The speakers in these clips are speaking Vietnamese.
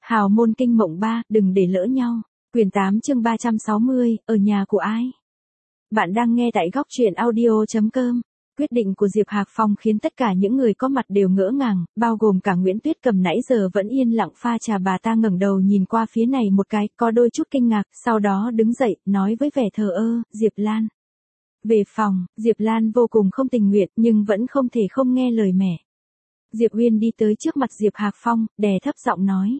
Hào môn kinh mộng 3, đừng để lỡ nhau. Quyển 8 chương 360, ở nhà của ai? Bạn đang nghe tại góc truyện audio.com. Quyết định của Diệp Hạc Phong khiến tất cả những người có mặt đều ngỡ ngàng, bao gồm cả Nguyễn Tuyết Cầm nãy giờ vẫn yên lặng pha trà. Bà ta ngẩng đầu nhìn qua phía này một cái, có đôi chút kinh ngạc, sau đó đứng dậy, nói với vẻ thờ ơ, Diệp Lan. Về phòng, Diệp Lan vô cùng không tình nguyện nhưng vẫn không thể không nghe lời mẹ. Diệp Uyên đi tới trước mặt Diệp Hạc Phong, đè thấp giọng nói.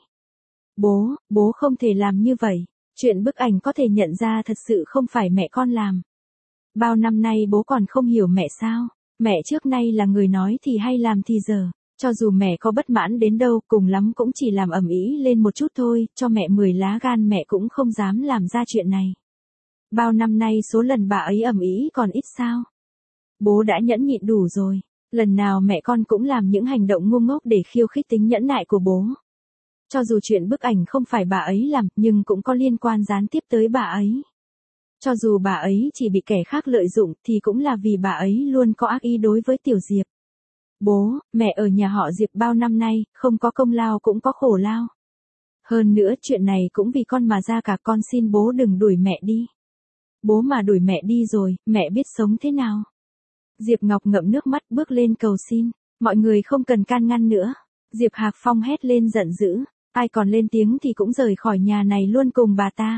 Bố không thể làm như vậy. Chuyện bức ảnh có thể nhận ra thật sự không phải mẹ con làm. Bao năm nay bố còn không hiểu mẹ sao? Mẹ trước nay là người nói thì hay làm thì giờ. Cho dù mẹ có bất mãn đến đâu, cùng lắm cũng chỉ làm ầm ĩ lên một chút thôi, cho mẹ 10 lá gan mẹ cũng không dám làm ra chuyện này. Bao năm nay số lần bà ấy ầm ĩ còn ít sao? Bố đã nhẫn nhịn đủ rồi. Lần nào mẹ con cũng làm những hành động ngu ngốc để khiêu khích tính nhẫn nại của bố. Cho dù chuyện bức ảnh không phải bà ấy làm, nhưng cũng có liên quan gián tiếp tới bà ấy. Cho dù bà ấy chỉ bị kẻ khác lợi dụng, thì cũng là vì bà ấy luôn có ác ý đối với Tiểu Diệp. Bố, mẹ ở nhà họ Diệp bao năm nay, không có công lao cũng có khổ lao. Hơn nữa chuyện này cũng vì con mà ra cả, con xin bố đừng đuổi mẹ đi. Bố mà đuổi mẹ đi rồi, mẹ biết sống thế nào? Diệp Ngọc ngậm nước mắt bước lên cầu xin, mọi người không cần can ngăn nữa. Diệp Hạc Phong hét lên giận dữ, ai còn lên tiếng thì cũng rời khỏi nhà này luôn cùng bà ta.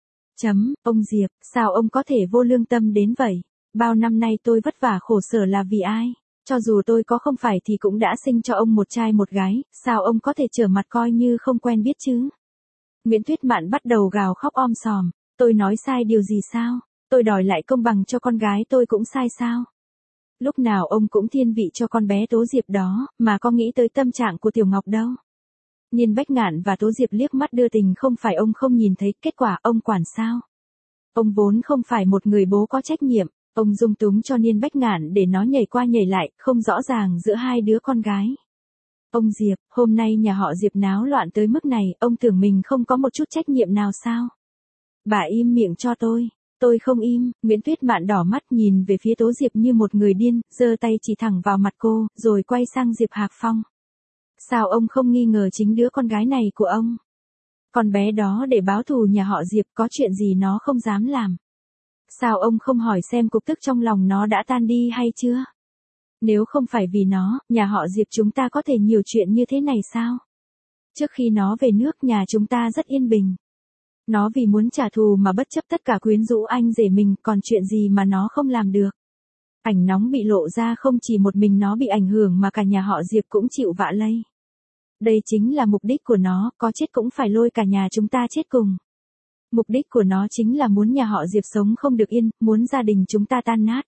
Ông Diệp, sao ông có thể vô lương tâm đến vậy? Bao năm nay tôi vất vả khổ sở là vì ai? Cho dù tôi có không phải thì cũng đã sinh cho ông một trai một gái, sao ông có thể trở mặt coi như không quen biết chứ? Nguyễn Tuyết Mạn bắt đầu gào khóc om sòm, tôi nói sai điều gì sao? Tôi đòi lại công bằng cho con gái tôi cũng sai sao? Lúc nào ông cũng thiên vị cho con bé Tố Diệp đó, mà có nghĩ tới tâm trạng của Tiểu Ngọc đâu. Niên Bách Ngạn và Tố Diệp liếc mắt đưa tình, không phải ông không nhìn thấy, kết quả ông quản sao? Ông vốn không phải một người bố có trách nhiệm, ông dung túng cho Niên Bách Ngạn để nó nhảy qua nhảy lại, không rõ ràng giữa hai đứa con gái. Ông Diệp, hôm nay nhà họ Diệp náo loạn tới mức này, ông tưởng mình không có một chút trách nhiệm nào sao? Bà im miệng cho tôi. Tôi không im. Nguyễn Tuyết Mạn đỏ mắt nhìn về phía Tố Diệp như một người điên, giơ tay chỉ thẳng vào mặt cô, rồi quay sang Diệp Hạc Phong. Sao ông không nghi ngờ chính đứa con gái này của ông? Con bé đó để báo thù nhà họ Diệp, có chuyện gì nó không dám làm? Sao ông không hỏi xem cục tức trong lòng nó đã tan đi hay chưa? Nếu không phải vì nó, nhà họ Diệp chúng ta có thể nhiều chuyện như thế này sao? Trước khi nó về nước nhà chúng ta rất yên bình. Nó vì muốn trả thù mà bất chấp tất cả quyến rũ anh rể mình, còn chuyện gì mà nó không làm được. Ảnh nóng bị lộ ra, không chỉ một mình nó bị ảnh hưởng mà cả nhà họ Diệp cũng chịu vạ lây. Đây chính là mục đích của nó, có chết cũng phải lôi cả nhà chúng ta chết cùng. Mục đích của nó chính là muốn nhà họ Diệp sống không được yên, muốn gia đình chúng ta tan nát.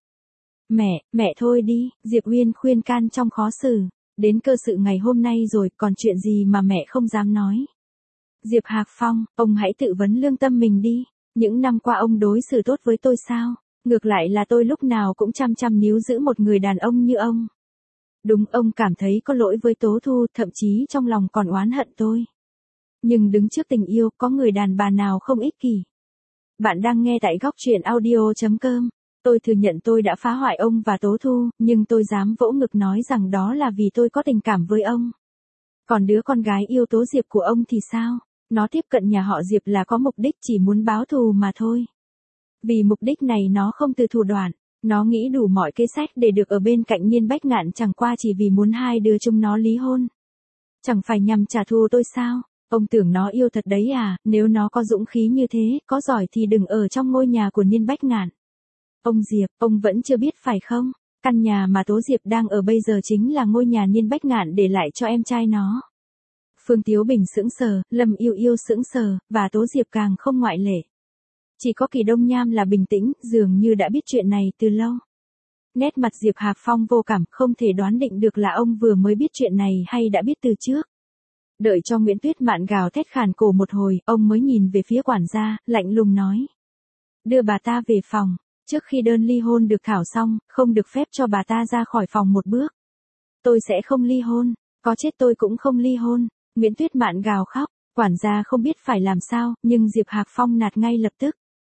Mẹ thôi đi, Diệp Uyên khuyên can trong khó xử. Đến cơ sự ngày hôm nay rồi, còn chuyện gì mà mẹ không dám nói. Diệp Hạc Phong, ông hãy tự vấn lương tâm mình đi. Những năm qua ông đối xử tốt với tôi sao? Ngược lại là tôi lúc nào cũng chăm níu giữ một người đàn ông như ông. Đúng, ông cảm thấy có lỗi với Tố Thu, thậm chí trong lòng còn oán hận tôi. Nhưng đứng trước tình yêu, có người đàn bà nào không ích kỷ. Bạn đang nghe tại góc truyện audio.com. Tôi thừa nhận tôi đã phá hoại ông và Tố Thu, nhưng tôi dám vỗ ngực nói rằng đó là vì tôi có tình cảm với ông. Còn đứa con gái yêu Tố Diệp của ông thì sao? Nó tiếp cận nhà họ Diệp là có mục đích chỉ muốn báo thù mà thôi. Vì mục đích này nó không từ thủ đoạn. Nó nghĩ đủ mọi kế sách để được ở bên cạnh Niên Bách Ngạn, chẳng qua chỉ vì muốn hai đứa chúng nó ly hôn. Chẳng phải nhằm trả thù tôi sao? Ông tưởng nó yêu thật đấy à? Nếu nó có dũng khí như thế, có giỏi thì đừng ở trong ngôi nhà của Niên Bách Ngạn. Ông Diệp, ông vẫn chưa biết phải không? Căn nhà mà Tố Diệp đang ở bây giờ chính là ngôi nhà Niên Bách Ngạn để lại cho em trai nó. Phương Tiếu Bình sững sờ, Lâm Yêu Yêu sững sờ, và Tố Diệp càng không ngoại lệ. Chỉ có Kỳ Đông Nham là bình tĩnh, dường như đã biết chuyện này từ lâu. Nét mặt Diệp Hạc Phong vô cảm, không thể đoán định được là ông vừa mới biết chuyện này hay đã biết từ trước. Đợi cho Nguyễn Tuyết Mạn gào thét khàn cổ một hồi, ông mới nhìn về phía quản gia, lạnh lùng nói. Đưa bà ta về phòng, trước khi đơn ly hôn được thảo xong, không được phép cho bà ta ra khỏi phòng một bước. Tôi sẽ không ly hôn, có chết tôi cũng không ly hôn. Nguyễn Tuyết Mạn gào khóc, quản gia không biết phải làm sao, nhưng Diệp Hạc Phong nạt ngay lập tức.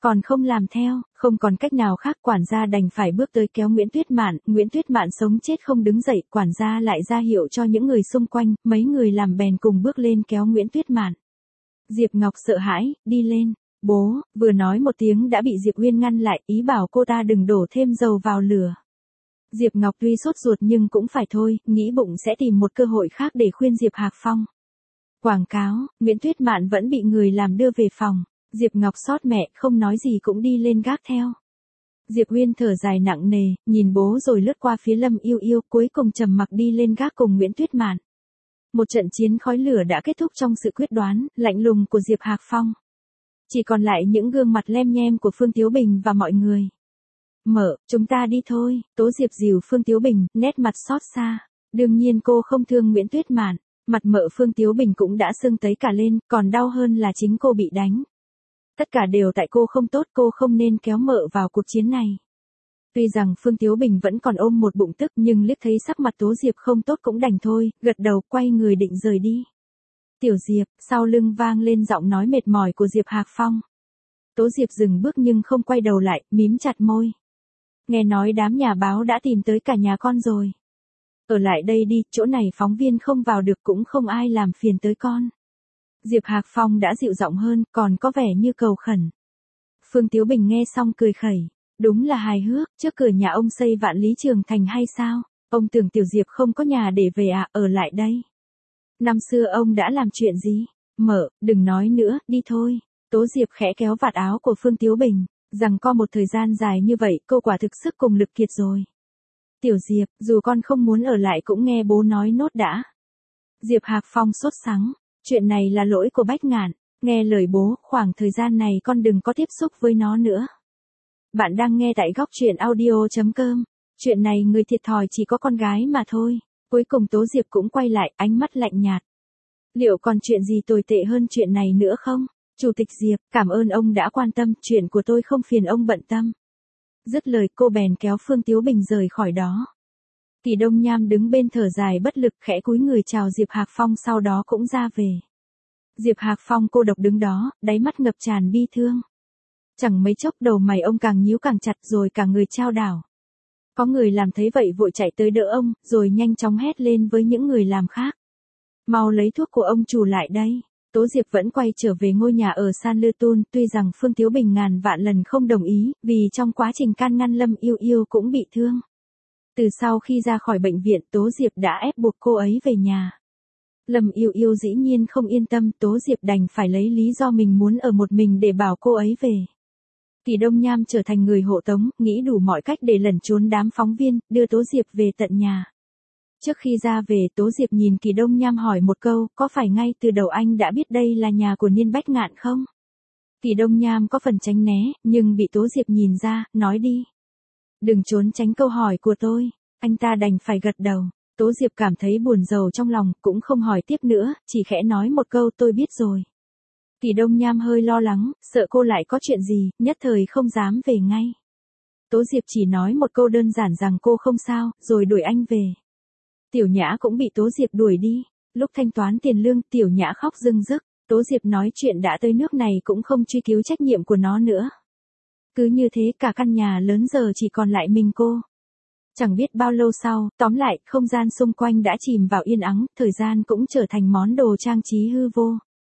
Còn không làm theo, không còn cách nào khác, quản gia đành phải bước tới kéo Nguyễn Tuyết Mạn sống chết không đứng dậy, quản gia lại ra hiệu cho những người xung quanh, mấy người làm bèn cùng bước lên kéo Nguyễn Tuyết Mạn. Diệp Ngọc sợ hãi, đi lên. Bố, vừa nói một tiếng đã bị Diệp Uyên ngăn lại, ý bảo cô ta đừng đổ thêm dầu vào lửa. Diệp Ngọc tuy sốt ruột nhưng cũng phải thôi, nghĩ bụng sẽ tìm một cơ hội khác để khuyên Diệp Hạc Phong. Quảng cáo, Nguyễn Tuyết Mạn vẫn bị người làm đưa về phòng. Diệp Ngọc xót mẹ, không nói gì cũng đi lên gác theo. Diệp Uyên thở dài nặng nề, nhìn bố rồi lướt qua phía Lâm Yêu Yêu, cuối cùng trầm mặc đi lên gác cùng Nguyễn Tuyết Mạn. Một trận chiến khói lửa đã kết thúc trong sự quyết đoán, lạnh lùng của Diệp Hạc Phong. Chỉ còn lại những gương mặt lem nhem của Phương Tiếu Bình và mọi người. Mợ, chúng ta đi thôi, Tố Diệp dìu Phương Tiếu Bình, nét mặt xót xa. Đương nhiên cô không thương Nguyễn Tuyết Mạn, mặt mợ Phương Tiếu Bình cũng đã sưng tấy cả lên, còn đau hơn là chính cô bị đánh. Tất cả đều tại cô không tốt, cô không nên kéo mợ vào cuộc chiến này. Tuy rằng Phương Tiếu Bình vẫn còn ôm một bụng tức nhưng liếc thấy sắc mặt Tố Diệp không tốt cũng đành thôi, gật đầu quay người định rời đi. Tiểu Diệp, sau lưng vang lên giọng nói mệt mỏi của Diệp Hạc Phong. Tố Diệp dừng bước nhưng không quay đầu lại, mím chặt môi. Nghe nói đám nhà báo đã tìm tới cả nhà con rồi. Ở lại đây đi, chỗ này phóng viên không vào được cũng không ai làm phiền tới con. Diệp Hạc Phong đã dịu giọng hơn, còn có vẻ như cầu khẩn. Phương Tiếu Bình nghe xong cười khẩy. Đúng là hài hước, trước cửa nhà ông xây Vạn Lý Trường Thành hay sao? Ông tưởng Tiểu Diệp không có nhà để về à, ở lại đây. Năm xưa ông đã làm chuyện gì? Mợ, đừng nói nữa, đi thôi. Tố Diệp khẽ kéo vạt áo của Phương Tiếu Bình, rằng co một thời gian dài như vậy, cô quả thực sức cùng lực kiệt rồi. Tiểu Diệp, dù con không muốn ở lại cũng nghe bố nói nốt đã. Diệp Hạc Phong sốt sắng, chuyện này là lỗi của Bách Ngạn, nghe lời bố, khoảng thời gian này con đừng có tiếp xúc với nó nữa. Bạn đang nghe tại góc truyện audio.com. Chuyện này người thiệt thòi chỉ có con gái mà thôi. Cuối cùng Tố Diệp cũng quay lại, ánh mắt lạnh nhạt. Liệu còn chuyện gì tồi tệ hơn chuyện này nữa không? Chủ tịch Diệp, cảm ơn ông đã quan tâm, chuyện của tôi không phiền ông bận tâm. Dứt lời cô bèn kéo Phương Tiếu Bình rời khỏi đó. Kỳ Đông Nham đứng bên thở dài bất lực khẽ cúi người chào Diệp Hạc Phong sau đó cũng ra về. Diệp Hạc Phong cô độc đứng đó, đáy mắt ngập tràn bi thương. Chẳng mấy chốc đầu mày ông càng nhíu càng chặt rồi cả người chao đảo. Có người làm thấy vậy vội chạy tới đỡ ông, rồi nhanh chóng hét lên với những người làm khác. Mau lấy thuốc của ông chủ lại đây. Tố Diệp vẫn quay trở về ngôi nhà ở San Lư Tun, tuy rằng Phương Tiếu Bình ngàn vạn lần không đồng ý, vì trong quá trình can ngăn Lâm Yêu Yêu cũng bị thương. Từ sau khi ra khỏi bệnh viện Tố Diệp đã ép buộc cô ấy về nhà. Lâm Yêu Yêu dĩ nhiên không yên tâm, Tố Diệp đành phải lấy lý do mình muốn ở một mình để bảo cô ấy về. Kỳ Đông Nham trở thành người hộ tống, nghĩ đủ mọi cách để lẩn trốn đám phóng viên, đưa Tố Diệp về tận nhà. Trước khi ra về Tố Diệp nhìn Kỳ Đông Nham hỏi một câu, có phải ngay từ đầu anh đã biết đây là nhà của Niên Bách Ngạn không? Kỳ Đông Nham có phần tránh né, nhưng bị Tố Diệp nhìn ra, nói đi. Đừng trốn tránh câu hỏi của tôi, anh ta đành phải gật đầu. Tố Diệp cảm thấy buồn rầu trong lòng, cũng không hỏi tiếp nữa, chỉ khẽ nói một câu tôi biết rồi. Kỳ Đông Nham hơi lo lắng, sợ cô lại có chuyện gì, nhất thời không dám về ngay. Tố Diệp chỉ nói một câu đơn giản rằng cô không sao, rồi đuổi anh về. Tiểu Nhã cũng bị Tố Diệp đuổi đi. Lúc thanh toán tiền lương, Tiểu Nhã khóc rưng rức. Tố Diệp nói chuyện đã tới nước này cũng không truy cứu trách nhiệm của nó nữa. Cứ như thế cả căn nhà lớn giờ chỉ còn lại mình cô. Chẳng biết bao lâu sau, tóm lại, không gian xung quanh đã chìm vào yên ắng, thời gian cũng trở thành món đồ trang trí hư vô.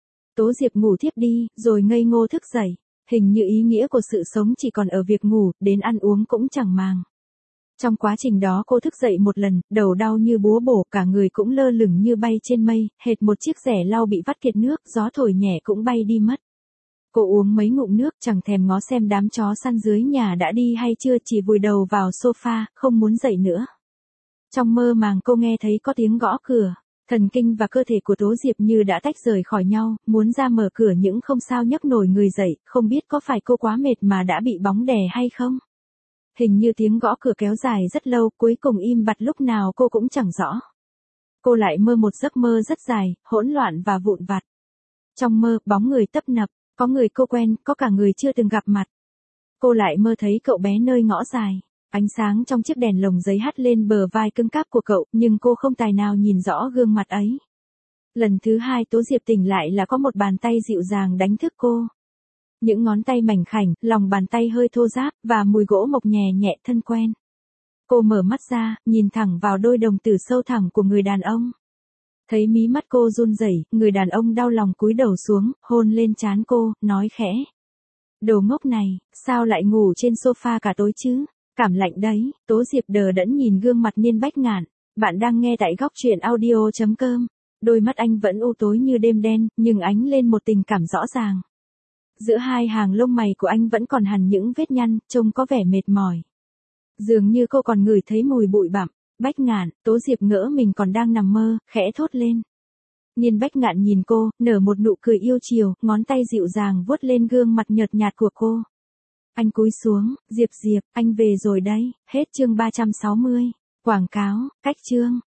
Tố Diệp ngủ thiếp đi, rồi ngây ngô thức dậy. Hình như ý nghĩa của sự sống chỉ còn ở việc ngủ, đến ăn uống cũng chẳng màng. Trong quá trình đó cô thức dậy một lần, đầu đau như búa bổ, cả người cũng lơ lửng như bay trên mây, hệt một chiếc rẻ lau bị vắt kiệt nước, gió thổi nhẹ cũng bay đi mất. Cô uống mấy ngụm nước chẳng thèm ngó xem đám chó săn dưới nhà đã đi hay chưa, chỉ vùi đầu vào sofa, không muốn dậy nữa. Trong mơ màng cô nghe thấy có tiếng gõ cửa, thần kinh và cơ thể của Tố Diệp như đã tách rời khỏi nhau, muốn ra mở cửa những không sao nhấc nổi người dậy, không biết có phải cô quá mệt mà đã bị bóng đè hay không. Hình như tiếng gõ cửa kéo dài rất lâu, cuối cùng im bặt lúc nào cô cũng chẳng rõ. Cô lại mơ một giấc mơ rất dài, hỗn loạn và vụn vặt. Trong mơ, bóng người tấp nập, có người cô quen, có cả người chưa từng gặp mặt. Cô lại mơ thấy cậu bé nơi ngõ dài. Ánh sáng trong chiếc đèn lồng giấy hắt lên bờ vai cứng cáp của cậu, nhưng cô không tài nào nhìn rõ gương mặt ấy. Lần thứ hai Tố Diệp tỉnh lại là có một bàn tay dịu dàng đánh thức cô. Những ngón tay mảnh khảnh, lòng bàn tay hơi thô ráp, và mùi gỗ mộc nhẹ nhẹ thân quen. Cô mở mắt ra, nhìn thẳng vào đôi đồng tử sâu thẳm của người đàn ông. Thấy mí mắt cô run rẩy, người đàn ông đau lòng cúi đầu xuống, hôn lên trán cô, nói khẽ. Đồ ngốc này, sao lại ngủ trên sofa cả tối chứ? Cảm lạnh đấy. Tố Diệp đờ đẫn nhìn gương mặt Niên Bách Ngạn. Bạn đang nghe tại góc truyện audio.com. Đôi mắt anh vẫn u tối như đêm đen, nhưng ánh lên một tình cảm rõ ràng. Giữa hai hàng lông mày của anh vẫn còn hằn những vết nhăn, trông có vẻ mệt mỏi. Dường như cô còn ngửi thấy mùi bụi bặm. Bách Ngạn, Tố Diệp ngỡ mình còn đang nằm mơ, khẽ thốt lên. Niên Bách Ngạn nhìn cô, nở một nụ cười yêu chiều, ngón tay dịu dàng vuốt lên gương mặt nhợt nhạt của cô. Anh cúi xuống, Diệp, anh về rồi đấy. Hết chương 360. Quảng cáo, cách chương.